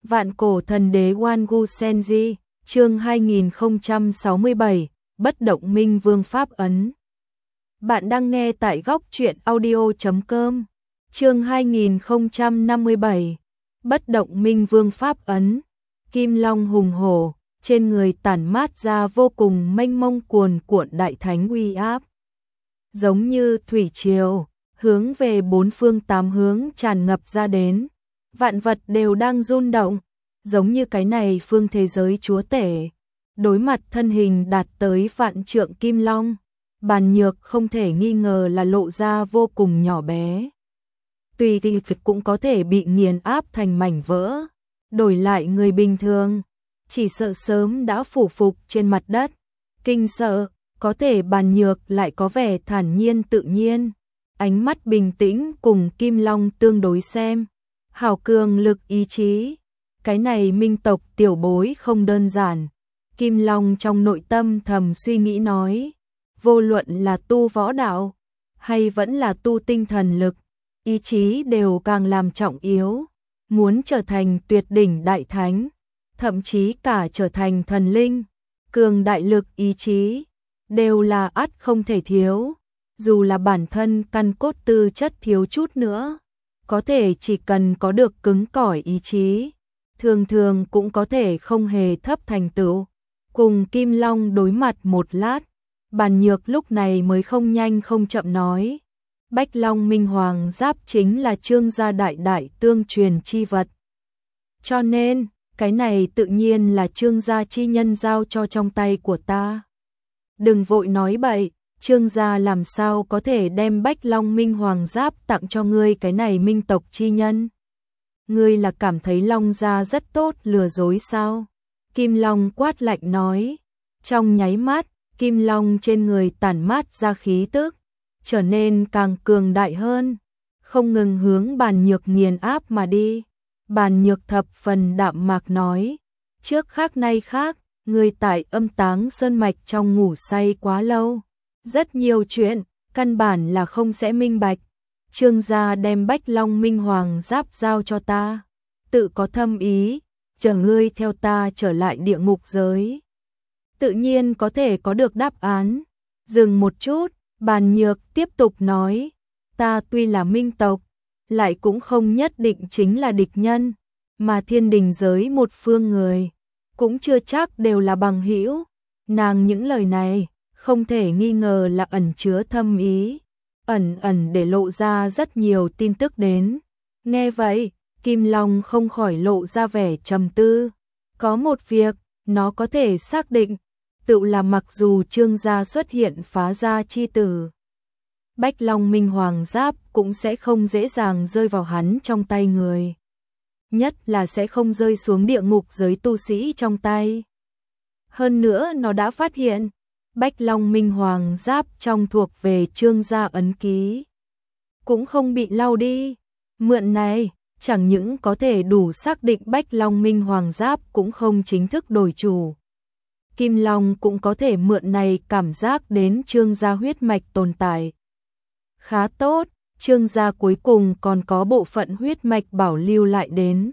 Vạn cổ thần đế Wangu Senji, chương 2067, bất động minh vương pháp ấn. Bạn đang nghe tại góc truyện audio.com, chương 2057, bất động minh vương pháp ấn. Kim long hùng hổ, trên người tản mát ra vô cùng mênh mông cuồn cuộn đại thánh uy áp. Giống như thủy triều, hướng về bốn phương tám hướng tràn ngập ra đến. Vạn vật đều đang rung động, giống như cái này phương thế giới chúa tể. Đối mặt thân hình đạt tới vạn trượng kim long, Bàn Nhược không thể nghi ngờ là lộ ra vô cùng nhỏ bé. Tùy thì cũng có thể bị nghiền áp thành mảnh vỡ. Đổi lại người bình thường, chỉ sợ sớm đã phủ phục trên mặt đất. Kinh sợ, có thể Bàn Nhược lại có vẻ thản nhiên tự nhiên. Ánh mắt bình tĩnh cùng kim long tương đối xem. Hào cường lực ý chí. Cái này minh tộc tiểu bối không đơn giản. Kim long trong nội tâm thầm suy nghĩ nói. Vô luận là tu võ đạo, hay vẫn là tu tinh thần lực, ý chí đều càng làm trọng yếu. Muốn trở thành tuyệt đỉnh đại thánh, thậm chí cả trở thành thần linh, cường đại lực ý chí, đều là ắt không thể thiếu. Dù là bản thân căn cốt tư chất thiếu chút nữa, có thể chỉ cần có được cứng cỏi ý chí, thường thường cũng có thể không hề thấp thành tựu. Cùng Kim Long đối mặt một lát, Bàn Nhược lúc này mới không nhanh không chậm nói. Bách Long Minh Hoàng Giáp chính là Trương gia đại đại tương truyền chi vật. Cho nên, cái này tự nhiên là Trương gia chi nhân giao cho trong tay của ta. Đừng vội nói bậy, Trương gia làm sao có thể đem Bách Long Minh Hoàng Giáp tặng cho ngươi cái này minh tộc chi nhân. Ngươi là cảm thấy Long gia rất tốt lừa dối sao? Kim Long quát lạnh nói. Trong nháy mắt, Kim Long trên người tản mát ra khí tức, trở nên càng cường đại hơn, không ngừng hướng Bàn Nhược nghiền áp mà đi. Bàn Nhược thập phần đạm mạc nói, trước khác nay khác, người tại Âm Táng Sơn Mạch trong ngủ say quá lâu. Rất nhiều chuyện, căn bản là không sẽ minh bạch. Trương gia đem Bách Long Minh Hoàng Giáp giao cho ta, tự có thâm ý, chờ ngươi theo ta trở lại địa ngục giới. Tự nhiên có thể có được đáp án. Dừng một chút, Bàn Nhược tiếp tục nói, ta tuy là minh tộc, lại cũng không nhất định chính là địch nhân, mà thiên đình giới một phương người, cũng chưa chắc đều là bằng hữu. Nàng những lời này, không thể nghi ngờ là ẩn chứa thâm ý, ẩn ẩn để lộ ra rất nhiều tin tức đến. Nghe vậy, Kim Long không khỏi lộ ra vẻ trầm tư. Có một việc, nó có thể xác định, tự là mặc dù Trương gia xuất hiện phá gia chi tử, Bách Long Minh Hoàng Giáp cũng sẽ không dễ dàng rơi vào hắn trong tay người. Nhất là sẽ không rơi xuống địa ngục giới tu sĩ trong tay. Hơn nữa nó đã phát hiện, Bách Long Minh Hoàng Giáp trong thuộc về Trương gia ấn ký, cũng không bị lau đi. Mượn này, chẳng những có thể đủ xác định Bách Long Minh Hoàng Giáp cũng không chính thức đổi chủ. Kim Long cũng có thể mượn này cảm giác đến Trương gia huyết mạch tồn tại. Khá tốt, Trương gia cuối cùng còn có bộ phận huyết mạch bảo lưu lại đến.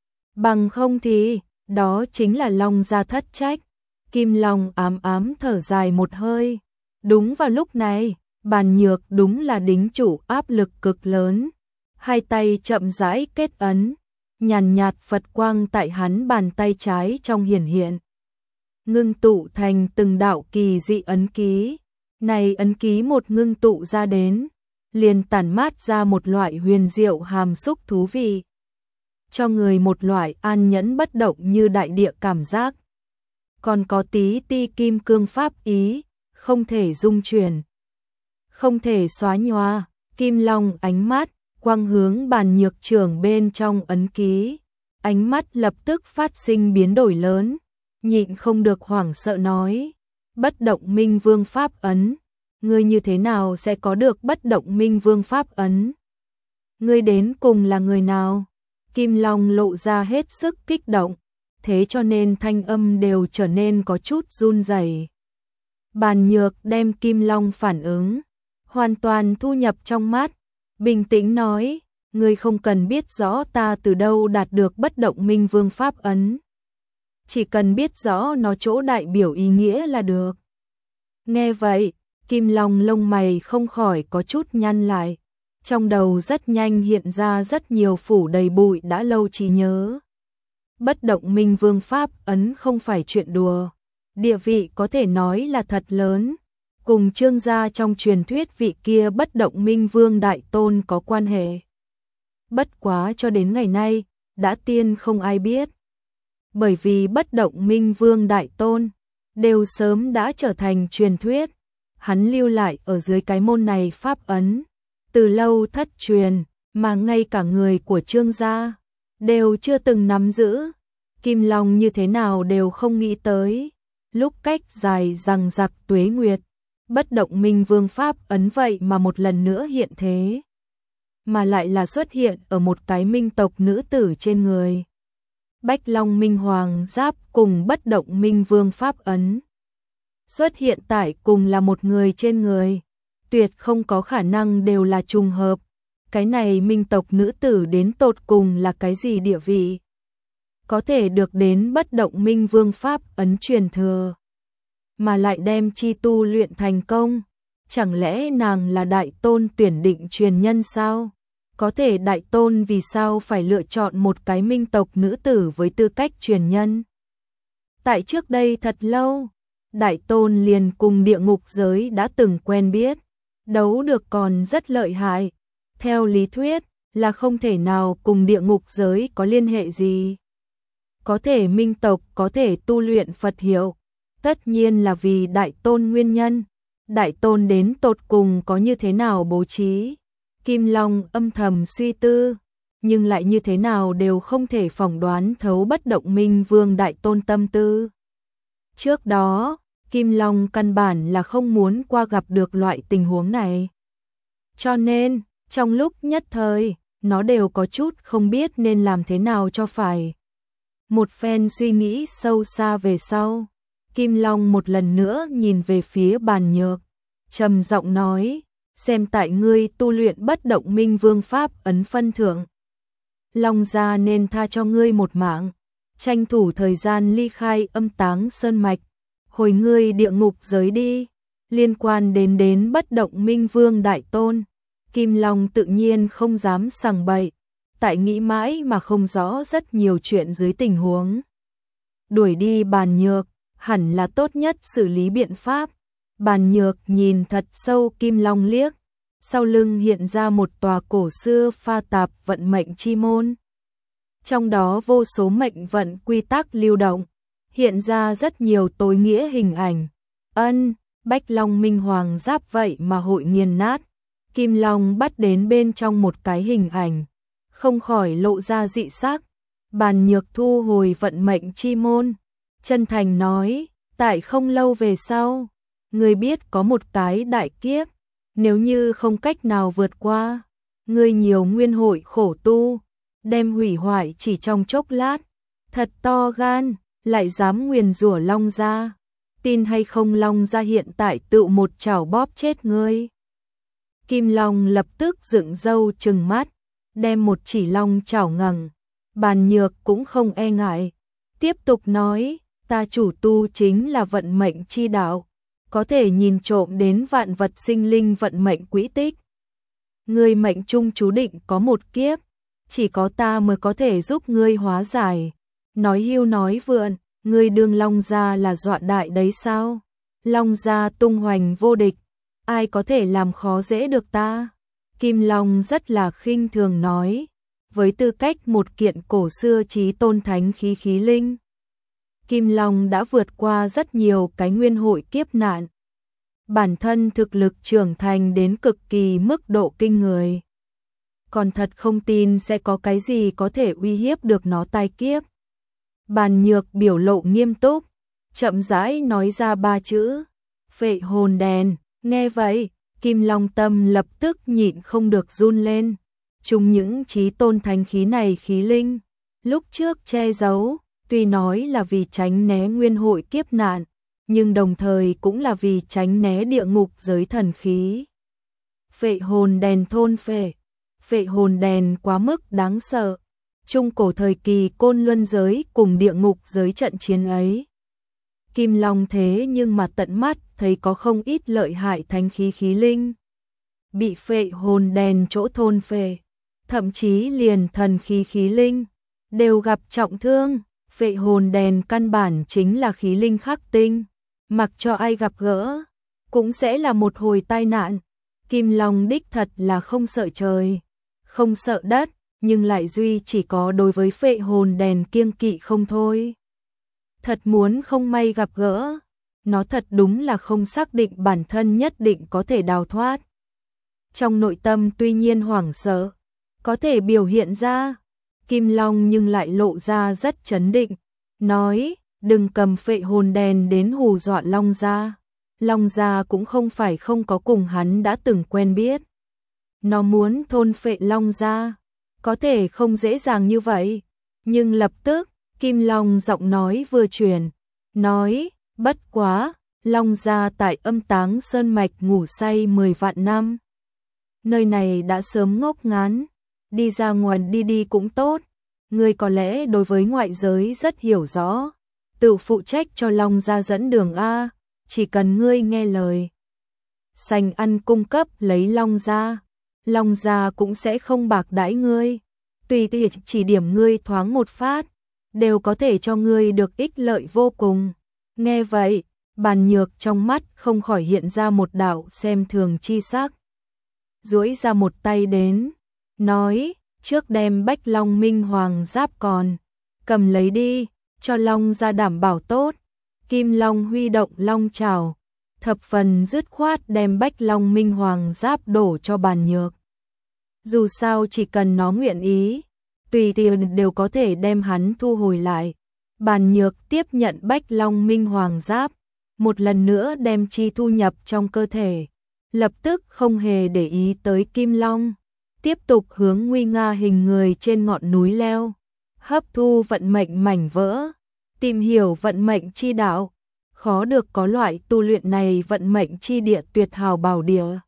Bằng không thì, đó chính là Long gia thất trách. Kim Long ám ám thở dài một hơi. Đúng vào lúc này, Bàn Nhược đúng là đính chủ áp lực cực lớn. Hai tay chậm rãi kết ấn, nhàn nhạt Phật quang tại hắn bàn tay trái trong hiển hiện. Ngưng tụ thành từng đạo kỳ dị ấn ký. Này ấn ký một ngưng tụ ra đến, liền tản mát ra một loại huyền diệu hàm xúc thú vị. Cho người một loại an nhẫn bất động như đại địa cảm giác. Còn có tí ti kim cương pháp ý, không thể dung chuyển, không thể xóa nhòa. Kim Long ánh mắt, quang hướng Bàn Nhược trưởng bên trong ấn ký. Ánh mắt lập tức phát sinh biến đổi lớn. Nhịn không được hoảng sợ nói, bất động minh vương pháp ấn, ngươi như thế nào sẽ có được bất động minh vương pháp ấn? Ngươi đến cùng là người nào? Kim Long lộ ra hết sức kích động, thế cho nên thanh âm đều trở nên có chút run rẩy. Bàn Nhược đem Kim Long phản ứng hoàn toàn thu nhập trong mắt, bình tĩnh nói, ngươi không cần biết rõ ta từ đâu đạt được bất động minh vương pháp ấn. Chỉ cần biết rõ nó chỗ đại biểu ý nghĩa là được. Nghe vậy, Kim Long lông mày không khỏi có chút nhăn lại. Trong đầu rất nhanh hiện ra rất nhiều phủ đầy bụi đã lâu trí nhớ. Bất động minh vương pháp ấn không phải chuyện đùa. Địa vị có thể nói là thật lớn. Cùng Trương gia trong truyền thuyết vị kia bất động minh vương đại tôn có quan hệ. Bất quá cho đến ngày nay, đã tiên không ai biết. Bởi vì bất động minh vương đại tôn, đều sớm đã trở thành truyền thuyết. Hắn lưu lại ở dưới cái môn này pháp ấn. Từ lâu thất truyền, mà ngay cả người của Trương gia, đều chưa từng nắm giữ. Kim Long như thế nào đều không nghĩ tới. Lúc cách dài rằng giặc tuế nguyệt, bất động minh vương pháp ấn vậy mà một lần nữa hiện thế. Mà lại là xuất hiện ở một cái minh tộc nữ tử trên người. Bách Long Minh Hoàng giáp cùng bất động minh vương pháp ấn. Xuất hiện tại cùng là một người trên người. Tuyệt không có khả năng đều là trùng hợp. Cái này minh tộc nữ tử đến tột cùng là cái gì địa vị? Có thể được đến bất động minh vương pháp ấn truyền thừa. Mà lại đem chi tu luyện thành công. Chẳng lẽ nàng là đại tôn tuyển định truyền nhân sao? Có thể đại tôn vì sao phải lựa chọn một cái minh tộc nữ tử với tư cách truyền nhân? Tại trước đây thật lâu, đại tôn liền cùng địa ngục giới đã từng quen biết, đấu được còn rất lợi hại. Theo lý thuyết là không thể nào cùng địa ngục giới có liên hệ gì. Có thể minh tộc có thể tu luyện Phật hiệu, tất nhiên là vì đại tôn nguyên nhân. Đại tôn đến tột cùng có như thế nào bố trí? Kim Long âm thầm suy tư, nhưng lại như thế nào đều không thể phỏng đoán thấu bất động minh vương đại tôn tâm tư. Trước đó, Kim Long căn bản là không muốn qua gặp được loại tình huống này. Cho nên, trong lúc nhất thời, nó đều có chút không biết nên làm thế nào cho phải. Một phen suy nghĩ sâu xa về sau, Kim Long một lần nữa nhìn về phía Bàn Nhược, trầm giọng nói, xem tại ngươi tu luyện bất động minh vương pháp ấn phân thượng. Long gia nên tha cho ngươi một mạng, tranh thủ thời gian ly khai âm táng sơn mạch, hồi ngươi địa ngục giới đi. Liên quan đến bất động minh vương đại tôn, Kim Long tự nhiên không dám sằng bậy, tại nghĩ mãi mà không rõ rất nhiều chuyện dưới tình huống. Đuổi đi Bàn Nhược, hẳn là tốt nhất xử lý biện pháp. Bàn Nhược nhìn thật sâu Kim Long liếc, sau lưng hiện ra một tòa cổ xưa pha tạp vận mệnh chi môn. Trong đó vô số mệnh vận quy tắc lưu động, hiện ra rất nhiều tối nghĩa hình ảnh. Bách Long Minh Hoàng giáp vậy mà hội nghiền nát. Kim Long bắt đến bên trong một cái hình ảnh, không khỏi lộ ra dị sắc. Bàn Nhược thu hồi vận mệnh chi môn, chân thành nói, tại không lâu về sau, ngươi biết có một cái đại kiếp, nếu như không cách nào vượt qua, ngươi nhiều nguyên hội khổ tu, đem hủy hoại chỉ trong chốc lát. Thật to gan, lại dám nguyền rủa Long gia. Tin hay không Long gia hiện tại tự một chảo bóp chết ngươi. Kim Long lập tức dựng râu trừng mắt, đem một chỉ long chảo ngẩng. Bàn Nhược cũng không e ngại, tiếp tục nói, ta chủ tu chính là vận mệnh chi đạo, có thể nhìn trộm đến vạn vật sinh linh vận mệnh quỹ tích. Ngươi mệnh trung chú định có một kiếp, chỉ có ta mới có thể giúp ngươi hóa giải. Nói hưu nói vượn, ngươi đương Long gia là dọa đại đấy sao? Long gia tung hoành vô địch, ai có thể làm khó dễ được ta? Kim Long rất là khinh thường nói, với tư cách một kiện cổ xưa chí tôn thánh khí linh. Kim Long đã vượt qua rất nhiều cái nguyên hội kiếp nạn. Bản thân thực lực trưởng thành đến cực kỳ mức độ kinh người. Còn thật không tin sẽ có cái gì có thể uy hiếp được nó tai kiếp. Bàn Nhược biểu lộ nghiêm túc, chậm rãi nói ra 3 chữ, phệ hồn đèn. Nghe vậy, Kim Long tâm lập tức nhịn không được run lên. Chung những chí tôn thánh khí này khí linh, lúc trước che giấu, tuy nói là vì tránh né nguyên hội kiếp nạn, nhưng đồng thời cũng là vì tránh né địa ngục giới thần khí. Phệ hồn đèn thôn phệ. Phệ hồn đèn quá mức đáng sợ. Trung cổ thời kỳ Côn Luân giới cùng địa ngục giới trận chiến ấy. Kim Long thế nhưng mà tận mắt thấy có không ít lợi hại thánh khí khí linh bị phệ hồn đèn chỗ thôn phệ, thậm chí liền thần khí khí linh đều gặp trọng thương. Phệ hồn đèn căn bản chính là khí linh khắc tinh, mặc cho ai gặp gỡ cũng sẽ là một hồi tai nạn. Kim Long đích thật là không sợ trời, không sợ đất, nhưng lại duy chỉ có đối với phệ hồn đèn kiêng kỵ không thôi. Thật muốn không may gặp gỡ, nó thật đúng là không xác định bản thân nhất định có thể đào thoát. Trong nội tâm tuy nhiên hoảng sợ, có thể biểu hiện ra, Kim Long nhưng lại lộ ra rất trấn định, nói, đừng cầm phệ hồn đèn đến hù dọa Long gia. Long gia cũng không phải không có cùng hắn đã từng quen biết. Nó muốn thôn phệ Long gia, có thể không dễ dàng như vậy, nhưng lập tức, Kim Long giọng nói vừa chuyển, nói, bất quá, Long gia tại Âm Táng Sơn Mạch ngủ say 10 vạn năm. Nơi này đã sớm ngốc ngán, đi ra ngoài đi cũng tốt, ngươi có lẽ đối với ngoại giới rất hiểu rõ, tự phụ trách cho Long gia dẫn đường A, chỉ cần ngươi nghe lời. Sành ăn cung cấp lấy Long gia cũng sẽ không bạc đãi ngươi, tùy tiện chỉ điểm ngươi thoáng một phát, đều có thể cho ngươi được ích lợi vô cùng. Nghe vậy, Bàn Nhược trong mắt không khỏi hiện ra một đạo xem thường chi sắc. Duỗi ra một tay đến, nói, trước đem Bách Long Minh Hoàng giáp còn, cầm lấy đi, cho Long gia đảm bảo tốt. Kim Long huy động long trảo, thập phần dứt khoát đem Bách Long Minh Hoàng giáp đổ cho Bàn Nhược. Dù sao chỉ cần nó nguyện ý, tùy tiện đều có thể đem hắn thu hồi lại. Bàn Nhược tiếp nhận Bách Long Minh Hoàng giáp, một lần nữa đem chi thu nhập trong cơ thể, lập tức không hề để ý tới Kim Long, tiếp tục hướng nguy nga hình người trên ngọn núi leo, hấp thu vận mệnh mảnh vỡ, tìm hiểu vận mệnh chi đạo. Khó được có loại tu luyện này vận mệnh chi địa tuyệt hảo bảo địa.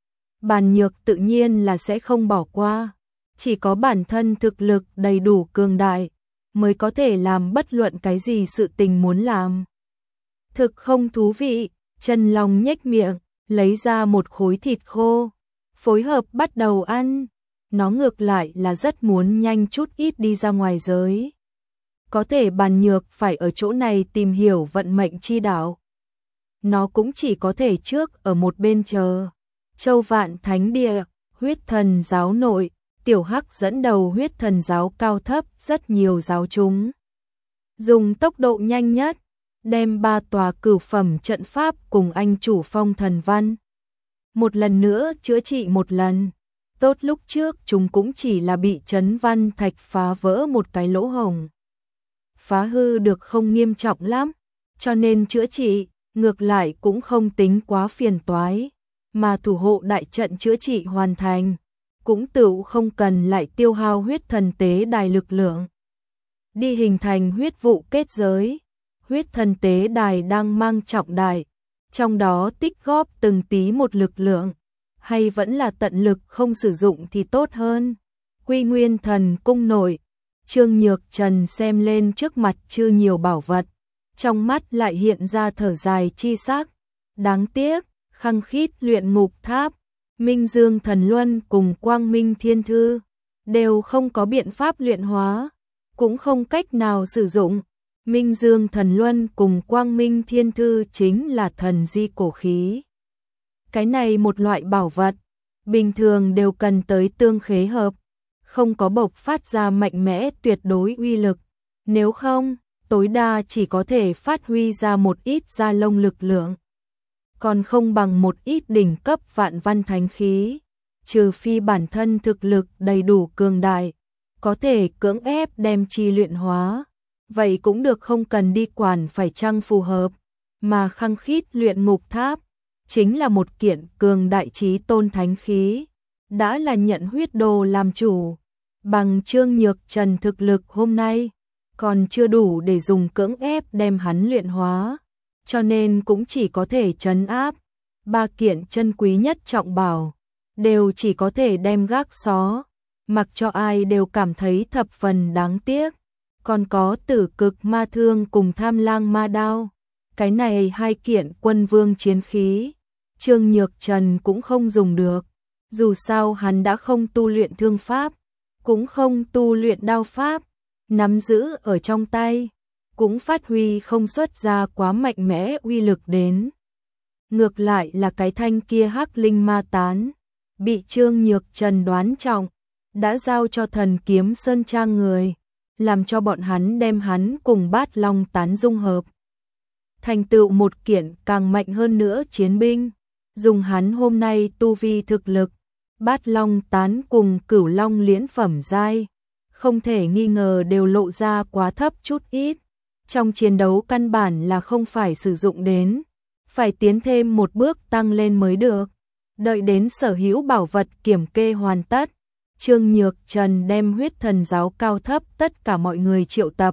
Bàn Nhược tự nhiên là sẽ không bỏ qua, chỉ có bản thân thực lực đầy đủ cường đại mới có thể làm bất luận cái gì sự tình muốn làm. Thực không thú vị, Chân Long nhếch miệng, lấy ra một khối thịt khô, phối hợp bắt đầu ăn. Nó ngược lại là rất muốn nhanh chút ít đi ra ngoài giới. Có thể Bàn Nhược phải ở chỗ này tìm hiểu vận mệnh chi đạo. Nó cũng chỉ có thể trước ở một bên chờ. Châu Vạn Thánh Địa, Huyết Thần Giáo nội, Tiểu Hắc dẫn đầu Huyết Thần Giáo cao thấp rất nhiều giáo chúng. Dùng tốc độ nhanh nhất, đem 3 tòa cửu phẩm trận pháp cùng anh chủ Phong Thần Văn một lần nữa chữa trị một lần. Tốt lúc trước chúng cũng chỉ là bị Trấn Văn Thạch phá vỡ một cái lỗ hổng. Phá hư được không nghiêm trọng lắm, cho nên chữa trị, ngược lại cũng không tính quá phiền toái, mà thủ hộ đại trận chữa trị hoàn thành, cũng tự không cần lại tiêu hao huyết thần tế đài lực lượng. Đi hình thành huyết vụ kết giới, huyết thần tế đài đang mang trọng đại, trong đó tích góp từng tí một lực lượng, hay vẫn là tận lực không sử dụng thì tốt hơn. Quy Nguyên Thần Cung nội, Trương Nhược Trần xem lên trước mặt chưa nhiều bảo vật, trong mắt lại hiện ra thở dài chi sắc. Đáng tiếc, Khăng Khít Luyện Ngục Tháp, Minh Dương Thần Luân cùng Quang Minh Thiên Thư đều không có biện pháp luyện hóa, cũng không cách nào sử dụng. Minh Dương Thần Luân cùng Quang Minh Thiên Thư chính là thần di cổ khí. Cái này một loại bảo vật, bình thường đều cần tới tương khế hợp, không có bộc phát ra mạnh mẽ tuyệt đối uy lực, nếu không, tối đa chỉ có thể phát huy ra một ít da lông lực lượng, còn không bằng một ít đỉnh cấp vạn văn thánh khí, trừ phi bản thân thực lực đầy đủ cường đại, có thể cưỡng ép đem chi luyện hóa, vậy cũng được không cần đi quản phải chăng phù hợp, mà Khăng Khít Luyện Ngục Tháp chính là một kiện cường đại chí tôn thánh khí, đã là nhận huyết đồ làm chủ, bằng Trương Nhược Trần thực lực hôm nay, còn chưa đủ để dùng cưỡng ép đem hắn luyện hóa, cho nên cũng chỉ có thể trấn áp. 3 kiện chân quý nhất trọng bảo, đều chỉ có thể đem gác xó, mặc cho ai đều cảm thấy thập phần đáng tiếc. Còn có Tử Cực Ma Thương cùng Tham Lang Ma Đao, cái này hai kiện quân vương chiến khí, Trương Nhược Trần cũng không dùng được. Dù sao hắn đã không tu luyện thương pháp, cũng không tu luyện đao pháp, nắm giữ ở trong tay, cũng phát huy không xuất ra quá mạnh mẽ uy lực đến. Ngược lại là cái thanh kia Hắc Linh Ma Tán, bị Trương Nhược Trần đoán trọng, đã giao cho Thần Kiếm Sơn Trang người, làm cho bọn hắn đem hắn cùng Bát Long Tán dung hợp, thành tựu một kiện càng mạnh hơn nữa chiến binh. Dùng hắn hôm nay tu vi thực lực, Bát Long Tán cùng Cửu Long Liễn phẩm giai, không thể nghi ngờ đều lộ ra quá thấp chút ít. Trong chiến đấu căn bản là không phải sử dụng đến, phải tiến thêm một bước tăng lên mới được. Đợi đến sở hữu bảo vật kiểm kê hoàn tất, Trương Nhược Trần đem Huyết Thần giáo cao thấp tất cả mọi người triệu tập.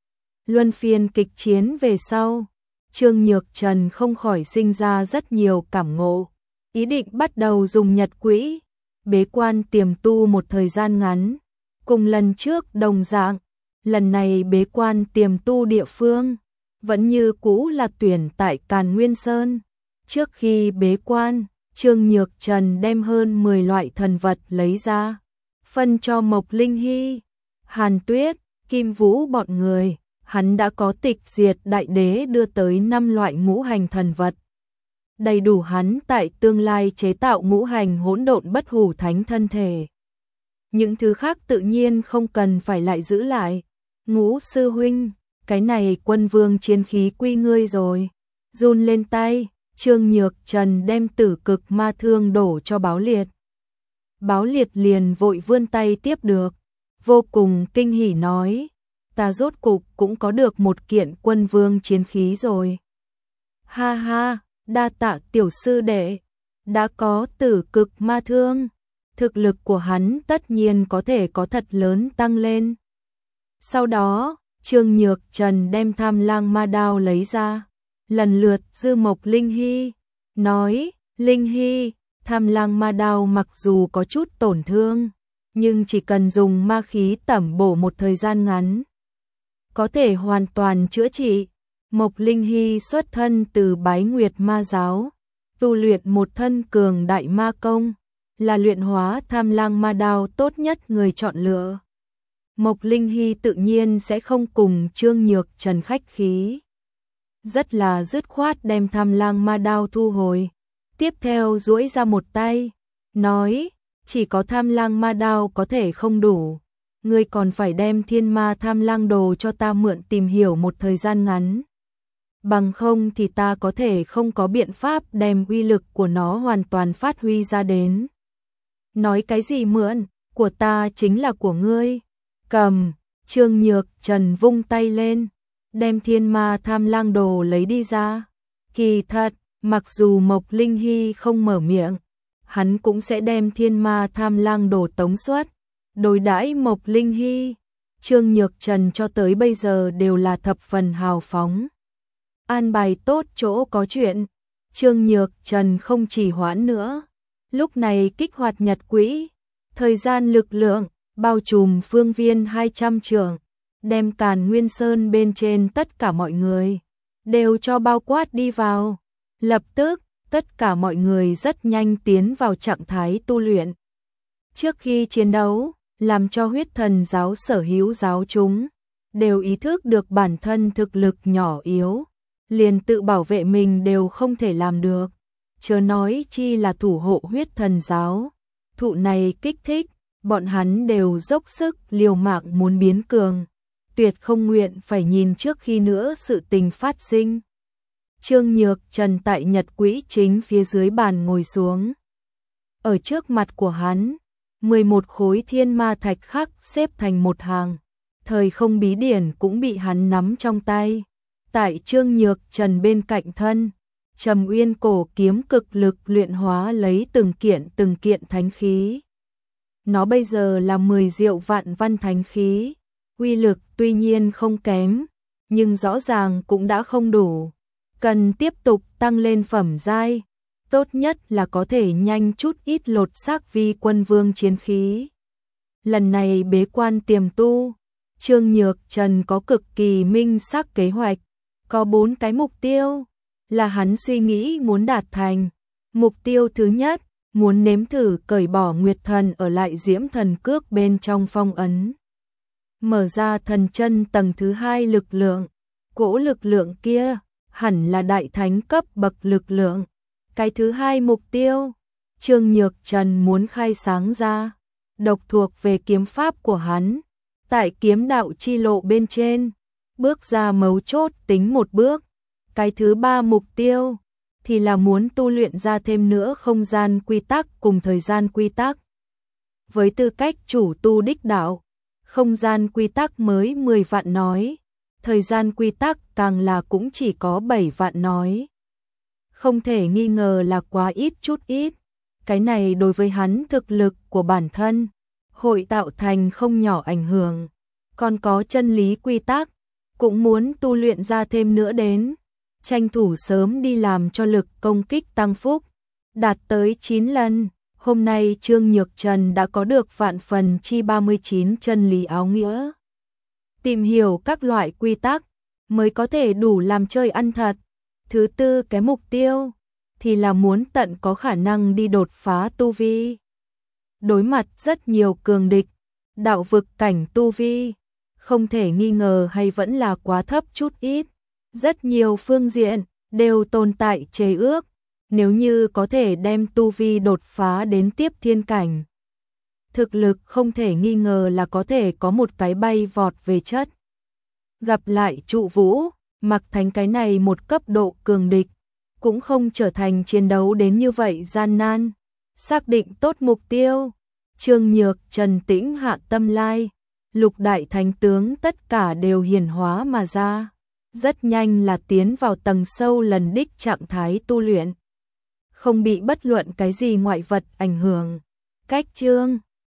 Luân phiên kịch chiến về sau, Trương Nhược Trần không khỏi sinh ra rất nhiều cảm ngộ, ý định bắt đầu dùng nhật quỹ, bế quan tiềm tu một thời gian ngắn. Cùng lần trước đồng dạng, lần này bế quan tiềm tu địa phương, vẫn như cũ là tuyển tại Càn Nguyên Sơn. Trước khi bế quan, Trương Nhược Trần đem hơn 10 loại thần vật lấy ra, phân cho Mộc Linh Hy, Hàn Tuyết, Kim Vũ bọn người. Hắn đã có Tịch Diệt Đại Đế đưa tới 5 loại ngũ hành thần vật, đầy đủ hắn tại tương lai chế tạo ngũ hành hỗn độn bất hủ thánh thân thể. Những thứ khác tự nhiên không cần phải lại giữ lại. Ngũ sư huynh, cái này quân vương chiến khí quy ngươi rồi. Run lên tay, Trương Nhược Trần đem Tử Cực Ma Thương đổ cho Báo Liệt. Báo Liệt liền vội vươn tay tiếp được, vô cùng kinh hỉ nói: ta rốt cục cũng có được một kiện quân vương chiến khí rồi. Ha ha, đa tạ tiểu sư đệ, đã có Tử Cực Ma Thương, thực lực của hắn tất nhiên có thể có thật lớn tăng lên. Sau đó, Trương Nhược Trần đem Tham Lang Ma Đao lấy ra, lần lượt dư Mộc Linh Hy, nói: Linh Hy, Tham Lang Ma Đao mặc dù có chút tổn thương, nhưng chỉ cần dùng ma khí tẩm bổ một thời gian ngắn, có thể hoàn toàn chữa trị. Mộc Linh Hy xuất thân từ Bái Nguyệt Ma giáo, tu luyện một thân cường đại ma công, là luyện hóa Tham Lang Ma Đao tốt nhất người chọn lựa. Mộc Linh Hy tự nhiên sẽ không cùng Trương Nhược Trần khách khí, rất là dứt khoát đem Tham Lang Ma Đao thu hồi. Tiếp theo duỗi ra một tay, nói: chỉ có Tham Lang Ma Đao có thể không đủ, ngươi còn phải đem Thiên Ma Tham Lang đồ cho ta mượn tìm hiểu một thời gian ngắn. Bằng không thì ta có thể không có biện pháp đem uy lực của nó hoàn toàn phát huy ra đến. Nói cái gì mượn, của ta chính là của ngươi. Cầm, Trương Nhược Trần vung tay lên, đem Thiên Ma Tham Lang đồ lấy đi ra. Kỳ thật, mặc dù Mộc Linh Hy không mở miệng, hắn cũng sẽ đem Thiên Ma Tham Lang đồ tống xuất. Đối đãi Mộc Linh Hy, Trương Nhược Trần cho tới bây giờ đều là thập phần hào phóng. An bài tốt chỗ có chuyện, Trương Nhược Trần không chỉ hoãn nữa, lúc này kích hoạt nhật quỹ, thời gian lực lượng bao trùm phương viên 200 trượng, đem Càn Nguyên Sơn bên trên tất cả mọi người đều cho bao quát đi vào. Lập tức, tất cả mọi người rất nhanh tiến vào trạng thái tu luyện. Trước khi chiến đấu, làm cho Huyết Thần giáo sở hữu giáo chúng đều ý thức được bản thân thực lực nhỏ yếu, liền tự bảo vệ mình đều không thể làm được, chớ nói chi là thủ hộ Huyết Thần giáo. Thụ này kích thích, bọn hắn đều dốc sức liều mạng muốn biến cường, tuyệt không nguyện phải nhìn trước khi nữa sự tình phát sinh. Trương Nhược Trần tại nhật quỹ chính phía dưới bàn ngồi xuống. Ở trước mặt của hắn, 11 khối thiên ma thạch khắc xếp thành một hàng, thời không bí điển cũng bị hắn nắm trong tay. Tại Trương Nhược Trần bên cạnh thân, Trầm Uyên cổ kiếm cực lực luyện hóa lấy từng kiện thánh khí. Nó bây giờ là 10 diệu vạn văn thánh khí, uy lực tuy nhiên không kém, nhưng rõ ràng cũng đã không đủ, cần tiếp tục tăng lên phẩm giai, tốt nhất là có thể nhanh chút ít lột xác vi quân vương chiến khí. lần này bế quan tiềm tu, Trương Nhược Trần có cực kỳ minh xác kế hoạch, có 4 cái mục tiêu là hắn suy nghĩ muốn đạt thành. Mục tiêu thứ nhất, muốn nếm thử cởi bỏ Nguyệt Thần ở lại Diễm Thần Cước bên trong phong ấn. Mở ra thần chân tầng thứ 2 lực lượng, cỗ lực lượng kia hẳn là đại thánh cấp bậc lực lượng. Cái thứ hai mục tiêu, Trương Nhược Trần muốn khai sáng ra, độc thuộc về kiếm pháp của hắn, tại kiếm đạo chi lộ bên trên, bước ra mấu chốt tính một bước. Cái thứ ba mục tiêu, thì là muốn tu luyện ra thêm nữa không gian quy tắc cùng thời gian quy tắc. Với tư cách chủ tu đích đạo, không gian quy tắc mới 10 vạn nói, thời gian quy tắc càng là cũng chỉ có 7 vạn nói. Không thể nghi ngờ là quá ít chút ít, cái này đối với hắn thực lực của bản thân, hội tạo thành không nhỏ ảnh hưởng. Còn có chân lý quy tắc, cũng muốn tu luyện ra thêm nữa đến, tranh thủ sớm đi làm cho lực công kích tăng phúc, đạt tới 9 lần. Hôm nay Trương Nhược Trần đã có được vạn phần chi 39 chân lý áo nghĩa. Tìm hiểu các loại quy tắc mới có thể đủ làm chơi ăn thật. Thứ tư cái mục tiêu thì là muốn tận có khả năng đi đột phá tu vi. Đối mặt rất nhiều cường địch, đạo vực cảnh tu vi, không thể nghi ngờ hay vẫn là quá thấp chút ít. Rất nhiều phương diện đều tồn tại chế ước, nếu như có thể đem tu vi đột phá đến tiếp thiên cảnh. Thực lực không thể nghi ngờ là có thể có một cái bay vọt về chất. Gặp lại trụ vũ, mặc thành cái này một cấp độ cường địch, cũng không trở thành chiến đấu đến như vậy gian nan. Xác định tốt mục tiêu, Trương Nhược Trần tĩnh hạ tâm lai, lục đại thánh tướng tất cả đều hiển hóa mà ra. Rất nhanh là tiến vào tầng sâu lần đích trạng thái tu luyện. Không bị bất luận cái gì ngoại vật ảnh hưởng. Cách chương